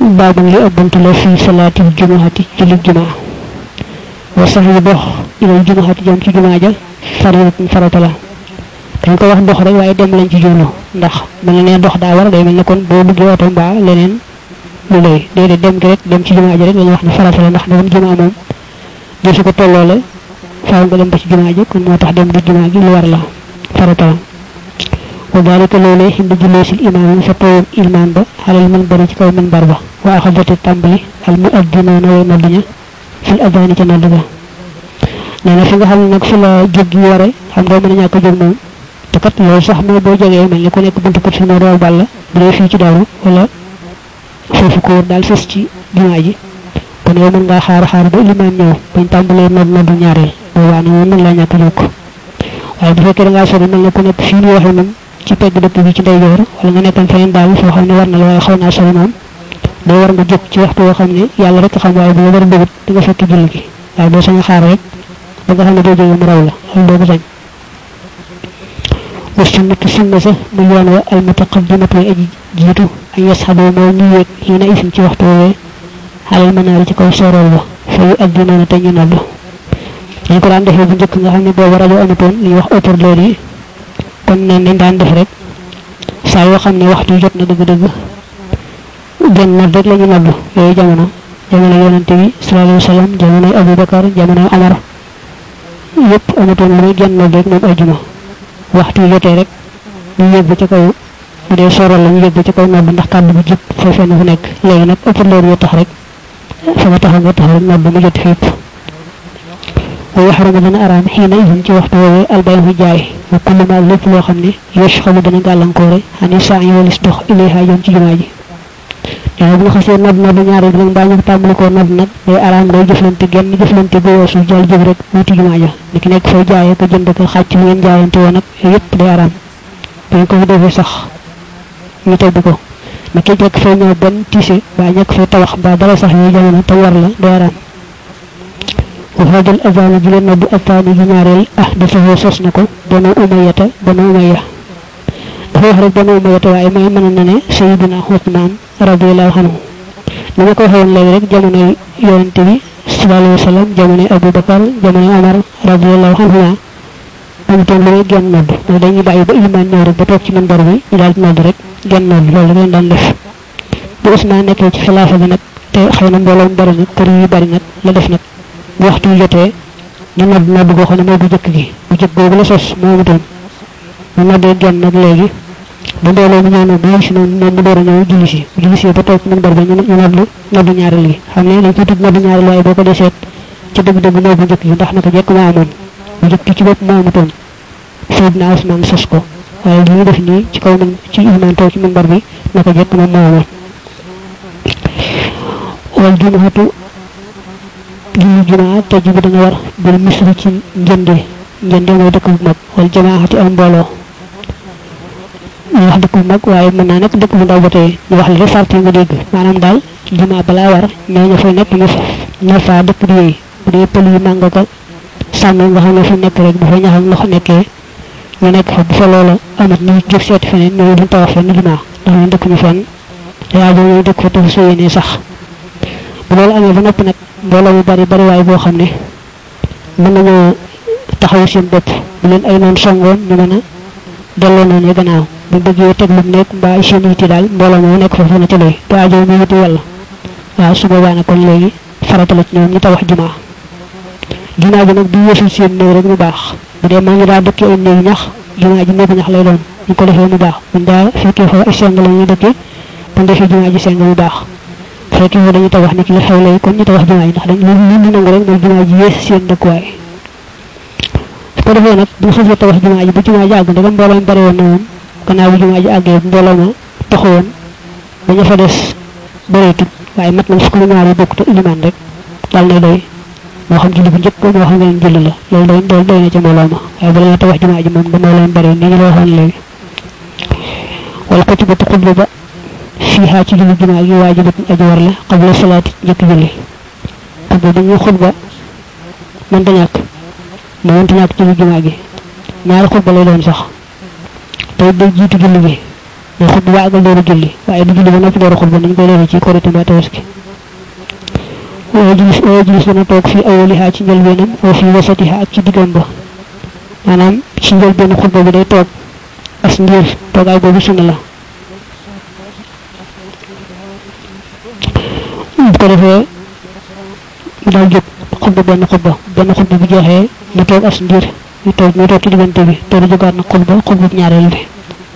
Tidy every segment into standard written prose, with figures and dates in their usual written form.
باب لي أبنت له في صلاة الجمعة جل الجمعة وصحي dox ila jumaat jëm ci jumaa ja farata la dañ ko wax dox rek waaye dem lañ ci jublu ndax mel ne dox daa war day mel ne kon boo duggee oto mbaa leneen lu lay déedéet dem gi rek dem ci jumaa ja rek lañu wax ne farata la ndax dem jumaa moom desu ko tolloole faaw nga dem ba ci jumaa ja kon moo tax dem du jumaa gi lu war la farata la wa dalika loolee hindi julleesil imaam fa toog ilmaan ba xalal man bari ci kaw man bar ba wa axadati tàmbali al muaddinoona way nodduña fil adani ci noddu ga neena fi nga xam nak fi la jog gi waré xam do mëna ñaka jog mom te kat lool sax mo bo joggé melni ku nek buntu kër fi no do balla bu fi ci daawu wala fofu ko dal fess ci jumaa ji kon yow mën nga xaar ba liman ñew bañ tambalé noddu ñaarel bo waani mën la ñaka jog waye bu fekkee nga sori melni ku nek fi ñu waxé mom ci pegg dëkk bi ci ndeyjoor wala nga nekkal feneen daal foo xam ne war na la waaye xaw naa sori moom doo war nga jóg ci waxtu woo xam ne yàlla rek xam waaye bu la war a bëggut di nga fekk julli gi waaye doo sañ xaar rek ba nga xam ne doo jóge mu raw la loolu doo ko sañ wasunnatu sunna sa mu yoon wa al mutaqaddimat way aji jiitu ay yasxaboo moo ñu yéeg xiina isim ci waxtu woowee xalal manaari ci kaw soorool ba fa yu addinoona te ñu noddu dañ ko daan defee bu njëkk nga xam ne boobu rajo amutoon li wax haut-parleur yi kon nañ daan def rek saa yoo xam ne waxtu jot na dëgg-dëgg gën na rek la ñu noddu yooyu jamono yonente bi sallallahu alayhi wasallam jamono Abu Bakar jamono Omar yépp amutoon lu muy gën rek moom ajuma waxtu jotee rek ñu yëg ci kaw bu dee soral la ñu yëg ci kaw noddu ndax kàddu bu jub foofee na fu nekk léegi nag haut-parleur yi tax rek fa nga taxaw nga taxaw noddu mu jot fépp ويحرم من أرام حين إذن ci waxtu wowe albayhu jaay wa kullu ma lepp lo xamni yashxalu dana galankore hani sa'i walis dox ilayha jëm ci jumaa ji dina bu xasse nod ñaari bi ba ñu tambal ko nod nak day aram day jëflante genn jëflante bu yosu jël jëg rek wuti jumaa ja nek nek fay jaay ko jënd ko xacc lu ngeen jaayante won nak yépp day aram dañ ko defé sax ñu tedd ko nak jëk fay ñoo ben tissé ba ñak fay tawax ba dara sax ñu jamono ta war la day aram وهذا الأذان جلنا بأثاني جناري أحدثه سسنكو بنو أمية هو هرب بنو أمية وإما من سيدنا عثمان رضي الله عنه لما كو هون لي رek jamono yonent bi sallallahu alayhi wasallam jamono Abu Bakar jamono Omar radiyallahu anhu am ton lu gen nodd do dañuy bayyi ba iman ñew rek ba tok ci manbar bi ñu dal nodd rek gen nodd loolu ngeen daan def bu Ousmane nekk ci khilafa bi nak te xeyna mbolom bari nak kër yu bari nak la def nak waxtu jotee ñu nodd go xone mo bu jëk gi bu jëk gogu la sos mo mu ton ñu noddé genn nak légui bu ndolo mu ñëw bu ci non mo doora ñëw julli ci ba tok ñu bar ba ñu nodd ñaaral gi xam ne dañ ci tud nodd ñaaral way boko dé sét ci dëgg dëgg mo bu jëk gi ndax naka jëk ma amon bu jëk ci bop mo mu ton Seydina Ousmane sos ko waaye ñu def ni ci kaw ci iman tok ci minbar bi naka jëk mo mo amon wal jumu'atu jumaa tajibu dana war bil misri ci njënde mooy dëkk bu mag wal jamaati am mbooloo ñu wax dëkk bu mag waaye mën naa nekk dëkk bu ndaw ba tey ñu wax li sarti nga dégg maanaam daal jumaa balaa war ñoo ñu fay nekk ñu fa dëkk di yooyu bu dee pël yi mànga ko sàmm nga xam ne fi nekk rek bu fa ñaxal ndox nekkee ñu nekk fa bu fa loola amat ñu jóg seeti feneen ñoo duñ tawax fenn jumaa ndax ñu dëkk ñu fenn yaa boo ñuy dëkk fa tax soo yéenee sax bu loolu amee ba noppi nag mbooloo mu bari way boo xam ne mën nañu taxaw seen bopp bu leen ay noon songoon ñu mën a delloo noonu ya gannaaw bu bëggee teg lu nekk mbaa ay seen yiti daal mbooloo moo nekk foofu na ci lay te aajo mu wuti wàll waaw su boobaa nag kon léegi farata la ci ñoom ñu tawax jumaa bi nag bu yeesul seen néew rek mu baax bu dee maa ngi daa dëkkee ay néew ñax jumaa ji néegu ñax lay doon ñu ko defee mu baax buñ daa fekkee fa ay seng la ñuy dëkkee buñ defee jumaa ji seng mu baax fekk ñu dañu tawax ni ki xew lay kon ñu tawax jumaa yi ndax dañ ñu nangu rek mooy jumaa ji yees seen dëkkuwaay ko defee nag bu xasee tawax jumaa ji bu jumaa ji àgg ndegam mbooloo mi bari woon na woon gannaaw bu jumaa ji àggee mbooloo ma taxawoon dañu fa des bëreetut waaye mat nañ fukk ñaar yi bokk te ilimaan rek dal na doy moo xam julli bu njëkk moo xam ngeen julli la loolu doy na ca mbooloo ma waaye bala nga tawax jumaa ji moom ba mbooloo mi bari ni ñu la waxoon léegi wala ko ci bëtt xublu ba fiha ci julli jumaa gi waajibat aji war la qabla salaati njëkk julli xutba dañuy xutba mën ta ñàkk mën ta ñàkk ci julli jumaa gi ñaari xutba lay doon sax tey day jiitu julli gi ñu xutba ba àggal door a julli waaye du julli ba noppi door a xutba nañ koy leeral ci korite mbaa tabaski ويجلس dana toog fi awliha ci njëlbeenam wa fi wasatiha ak ci diggam ba maanaam ci njëlbeenu xutba bi day toog as ndiir toogaay boobu sunna la bu ko defee daal jóg xutba benn xutba bu jeexee mu toog as ndiir ñu toog ci diggante bi toog jógaat na xutba ñaareel bi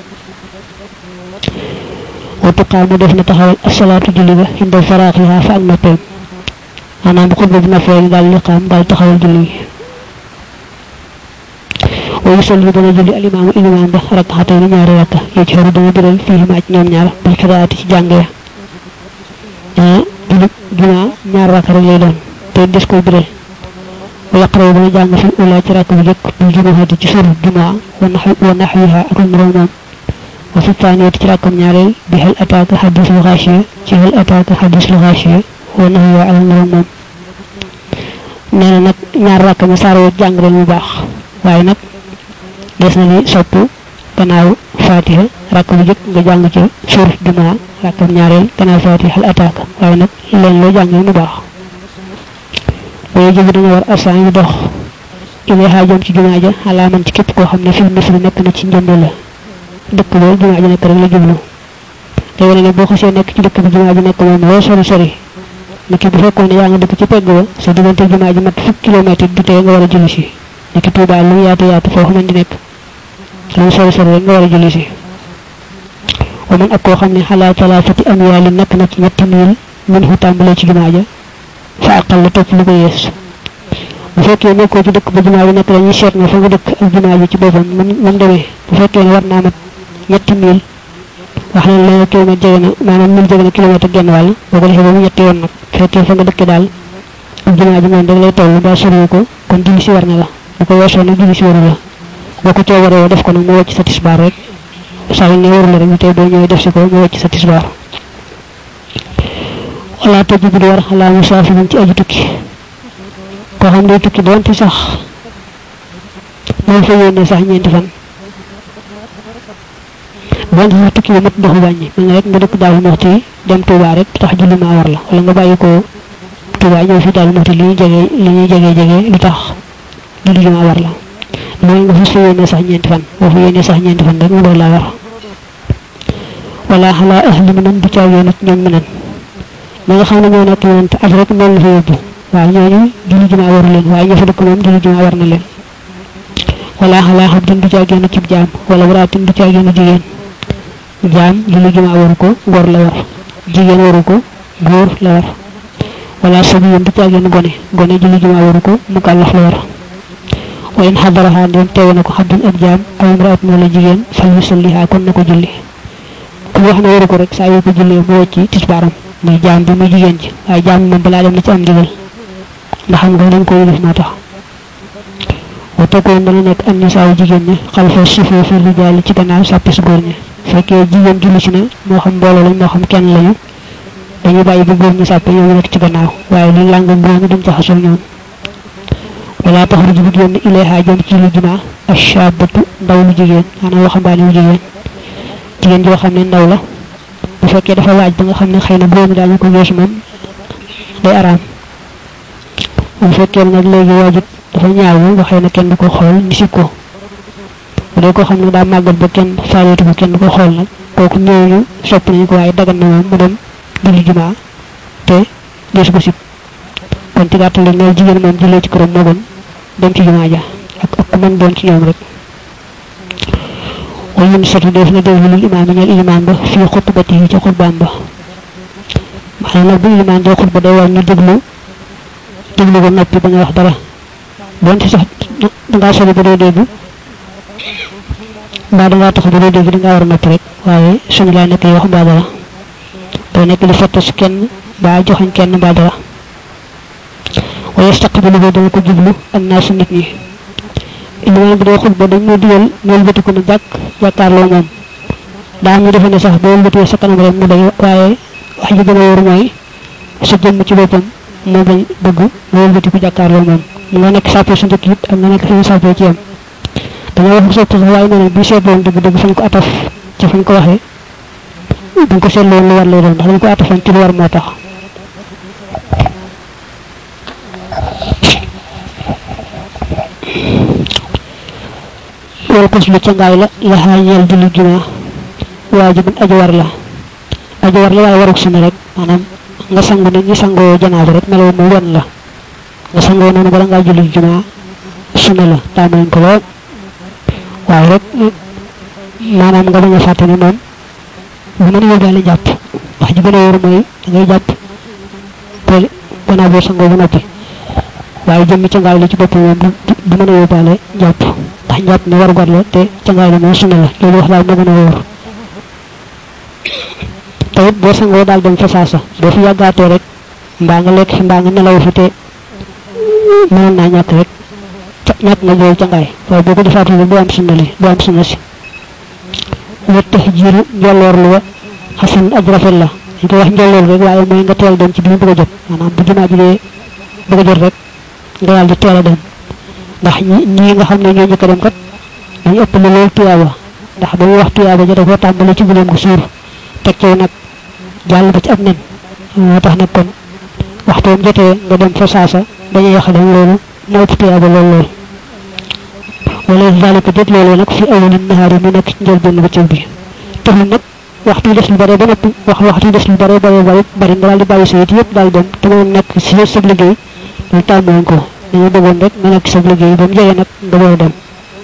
wa tuqaamu def na taxawal as-salaatu julli ba inda faraaxiha fa ak noppeem maanaam bu xutba bi nafee daal liqaam daal taxawal julli wa yusalli dana julli al imam ba rak'atayn ñaari rakka yajharu dana biral fihi ma ci ñoom ñaar bil qiraati ci jàng ya julli juma ñaar rakka rek lay doon te des koy biral wa yaqra dana jàng fi ula ci rakk bu jëkk bil jumu'ati ci suru juma wa nahwiha ak moom wa fi thaniyati ci rakkam ñaareel bi hal ataaka hadithul ghashiya ci hal ataaka hadithul ghashiya wa nahwa ala moom neena nag ñaar rakk mi saaro jàng leen mu baax waaye nag des na ni sopp gannaaw fatiha rakk bu jëkk nga jàng ci suur juma rakkam ñaareel gannaaw fatiha hal ataaka waaye nag leen loo jàng mu baax waaye jëg dana war arsan yi dox ilayha jëm ci juma ja alaaman ci képp koo xam ne film misri nekk na ci njënd la dëkk loolu juma ji nekk rek la jublu te wane ne boo xasee nekk ci dëkk bi juma ji nekk moom loo sori niki bu fekkoon ne yaa nga dëkk ci pegg ba sa diggante juma ji mat fukki kilomètre du tee nga war a julli si niki Tuubaa lu yaatu foofu mën di nekk lu sori rek nga war a julli si wa man ak koo xam ne xalaa talaafati amyaali nekk na ci ñetti mil min hu tàmbalee ci juma ja fa aqal la topp lu ko yees bu fekkee nekkoo ci dëkk ba juma ji nekk dañuy seet na fa nga dëkk ak juma ji ci boppam man demee bu fekkee ne war naa mat ñetti mil wax nañ la kilomètre jege na maanaam mil jege na kilomètre genn wàll boo ko defee ba mu ñetti yoon nag fekkee fa nga dëkk daal ak jumaa ji moom da lay toll ba sori ko kon julli si war na la bu ko weesoo nag julli si waru la boo ko coobaree def ko nag mu wàcc sa tisbaar rek saa yu ne waru la rek ñu tey boo ñëwee def si ko mu wàcc sa tisbaar wala tëj bu war xalaa musaafirin ci aju tukki koo xam day tukki doonte sax moom fa yónnee sax ñeenti fan bon sax tukki bi mat doxu wàññi mel na rek nga dëkk Daaru Muxti dem Touba rek tax julli maa war la wala nga bàyyi ko Touba ñëw fi Daaru Muxti li ñuy jege lu tax julli ji maa war la mooy nga fa yéene sax ñeenti fan boo fa yéene sax ñeenti fan rek mu doon laa war wala xalaa ahli minan du caagee nag ñoom minan ma nga xam ne ñoo nekk yonent at rek noonu la fa yóbbu waaw ñooñu julli ji maa waru leen waaye ña fa dëkk moom julli ji maa war na leen wala xalaa xam din du caagee nag cib jaam wala waraatin du caagee nag jigéen jaam julli juma waru ko góor la war jigéen waru ko góor la war wala sabi yam du caageen gone julli juma waru ko mu kàllaf la war wa in xadaraha ndem teewe na ko xaddun ak jaam aw imraat wala jigéen fal yusalliha kon na ko julli ku wax ne waru ko rek saa yu ko jullee mu wàcc tisbaaram muy jaam bi muy jigéen ji waaye jaam moom balaa dem na ci am ndigal ndax xam nga dañ koy def moo tax wa takkoon dana nekk an nisaaw jigéen ñi xalfa sufoo fi rijaali ci gannaaw sàppis góor ñi fekkee jigéen julli ci ne moo xam mbooloo lañ moo xam kenn lañu dañuy bàyyi ba góor ñi sàppe ñoom nekk ci gannaaw waaye li làng góor ñi duñ jaxasoo ñoom wala taxruju bu génn ilayha jëm ci lu juma ashabatu ndaw lu jigéen maanaam waxambaane wu jigéen joo xam ne ndaw la bu fekkee dafa waaj ba nga xam ne xëy na góor ñi daañu ko geesu moom day araam bu fekkee nag léegi waajut dafa ñaaw ba xëy na kenn du ko xool ni si ko bu dee koo xam ne daa màggat ba kenn faaleetu ko kenn du ko xool nag kooku ñooñu sopp nañu ko waaye dagan na moom mu dem julli jumaa te deesu ko sib kon ci gàttal ne jigéen moom jullee ci këram moo gën dem ci jumaa ja ak ku mën doon ci ñoom rek wala ñun sotti def na déglu lil imaam ñeel imaam ba fii xutbati yi ci xutbaam ba maanaam nag bu imaam dee xutba day war ñu déglu ko noppi ba nga wax dara doon ci sax dangaa sori ba doo dégg mbaa dangaa tax ba doo dégg dangaa war a noppi rek waaye suñu laa nekk wax mbaa dara doo nekk di fottas kenn mbaa joxañ kenn mbaa dara wa yastaqbilu bi dana ko jublu annaasu nit ñi ilimaan bi day xutba dañ moo digal ñool bëti ko ne jàkkaarloo moom daa am ñu defe ne sax boo bëtee sa kanam rek mu day waaye wax ji gën a wóor mooy sa jëmm ci boppam moo bañ bëgg ñool bëti ko jàkkaarloo moom mu nga nekk sàppee su njëkk it ak nga nekk fi mu sàppee ci yam dañoo wax sopp sax waaye nee na bi seetloon dëgg fañ ko ataf ca fañ ko waxee dañ ko seetlu lu war lay doon ndax dañ ko atafan ci lu war moo tax wal ko lu ci ngaay la hañel julli juma wajibun ajwar la waaye waruk sunna rek manam nga sangu ni ñi sangoo janaaba rek melo mu won la nga sangoo noonu bala nga julli juma sunna la taamu ko lool waaye rek manam nga baña fàtte ni moom bu mën a yóbbaale jàpp wax ji gën a wóor mooy da ngay jàpp te gannaaw boo sangoo ba noppi waaye jëmmi ca ngaay li ci bopp moom du mën a yóbbaale jàpp ndax jàpp ne war gar la te ca ngaay li moom sunna la loolu wax daal moo gën a wóor tawit boo sangoo daal dem fa saasa boo fi yàggaatee rek mbaa nga lekk fi mbaa nga nelaw fi te mënoon naa ñàkk rek ñàkk nga jooy ca ngaay waaye boo ko defaatee du am sunna li du am sunna si wette jiru njolloor lu wa xasan aj rafet la ñu ko wax njolloor rek waaye mooy nga teel dem ci bi mu bëgg a jot maanaam bu jumaa ji dee bëgg a jot rek nga daal di teel a dem ndax ñi nga xam ne ñoo njëkk a dem kat dañu ëpp lu lool tuyaaba ndax ba muy wax tuyaaba ja dafa tàmbale ci guleem gu suur teg ci nag jàll ba ci ab nen moo tax nag kon waxtoom jotee nga dem fa saasa dañuy wax dem loolu moo ëpp tuyaaba lool lool wala zalika det loolu nag fi awalin nahaari mu nekk ci njëlbéen bëccëg bi taxul nag waxtu des lu bare ba noppi waxtu des lu bare bari nga daal di bàyyi sa yit yëpp daal dem te moo nekk si sa liggéey loolu tàmmoon ko dañu bëggoon rek nga nekk sa liggéey ba mu jege nag nga war a dem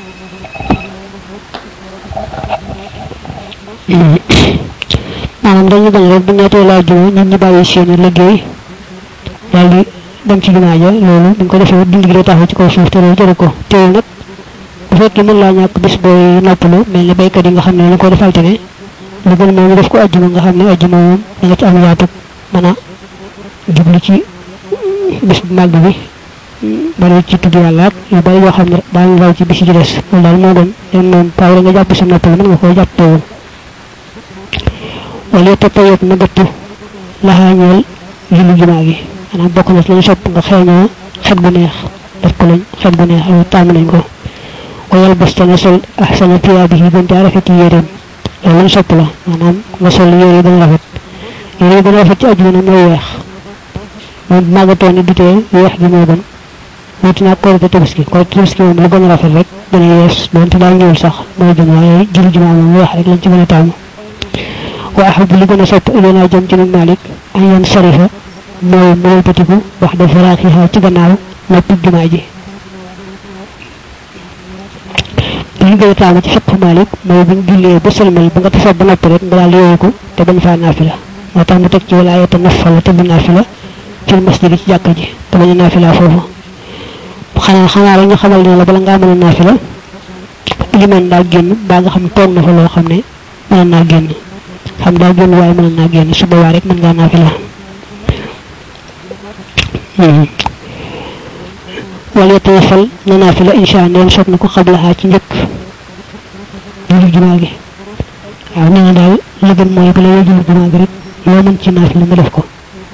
maanaam dañu bañ rek bu ñettee laa juma ñun ñu bàyyi seeni liggéey daal di dem ci jumaa ja loolu buñ ko defee dund gi day taxaw ci kaw suuf te loolu jëru ko teewul nag bu fekkee mën laa ñàkk bis booy noppalu mel ne baykat yi nga xam ne ñu ko defal te ne lu gën moom ñu def ko ajjuma nga xam ne ajjuma moom da nga ci am yaatu mën a jublu ci bis bu màgg bi bari ci tudd yàlla ak yu bari yoo xam ne daal raw ci bis yi ci des loolu daal moo gën leen moom paaw nga jàpp sa noppalu mën nga koo jàpp teewul wala yetta tayet na gëttu laxaañeel julli jumaa gi maanaam bokk na ci lañu sopp nga xeeñoo xet gu neex def ko lañ xet gu neex loolu tàmm nañ ko wayal bastana sol ahsana thiyaabihi gën caa rafet yéreem loolu lañ sopp la maanaam nga sol yére yi gën a rafet yére yi gën a rafet ci ajjuma nag mooy weex moom màggatoo ni dutee weex gi moo gën wuti naa korite tabaski moom lu gën a rafet rek gën a yees doonte daa ñëwul sax mooy gën waaye julli jumaa moom weex rek lañ ci gën a taamu wa ahabu li gën a sopp ilayna jëm ci Malik an yan sarifa mooy mu wëlbatiku wax de faraaxiha ci gannaaw noppi jumaa ji li gën a taamu ci fiqhu Malik mooy buñ jullee ba sëlmal ba nga tafa ba noppi rek nga daal yooyu ko te bañ faa naafila moo tax mu teg ci wala ayata nafala te bu naafila fil masjid ci jàkka ji te bañ a naafila foofu xanaa rek ñu xamal ne la bala ngaa mën a naafila liman daal génn baa nga xam toog na fa loo xam ne mën naa génn xam daa génn waaye mën naa génn su boobaa rek mën ngaa naafila wala yetewafal na naafila insha ndeen soog na ko xablaxaa ci njëkk julli jumaa gi waaw nee na daal la gën mooy bala yoo julli jumaa gi rek loo mën ci naafila nga def ko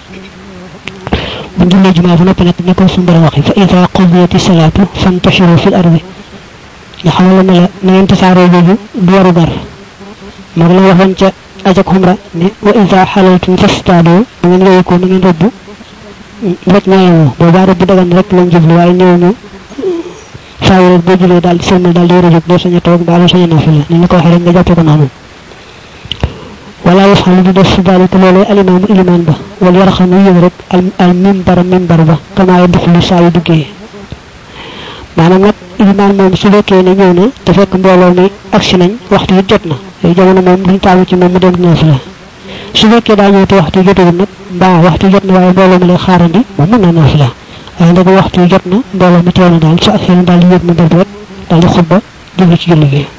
bu jullee jumaa ba noppi nag ni ko suñu borom waxee fa ida qudiyati salaatu fantashiru fil ardi nga xamal ne la na ngeen tasaaroo jooju du waru gar mag la waxoon ca ajak xumra ne wa ida xalaltum fastaadoo na ngeen yooyu ko na ngeen rëbb rek ñaayemoo boobaa rëbb dagan rek lañ jublu waaye néew ñu faaw rek boo julee daal di sëlmal daal di war a jóg doo sañ a toog mbaa doo sañ a naafila ni ñu ko waxee rek nga jàppee ko noonu wala yafxalu di def dalika loolee alimaamu ilimaan ba wala yarxanu yëg rek al mimbar ba kamaa yadxulu saa yu duggee maanaam nag ilimaan moom su fekkee ne ñëw na te fekk mbooloo mi agsi nañ waxtu yi jot na yooyu jamono moom duñ taamu ci moom mu dem naafila su fekkee daa ñëw te waxtu yi jotagul nag mbaa waxtu yi jot na waaye mbooloo mi lay xaarandi moom mën naa naafila waaye ndeg waxtu yi jot na mbooloo mi teew na daal su agsee na daal di yëg mimbar bi rek daal di xutba jublu ci julli gi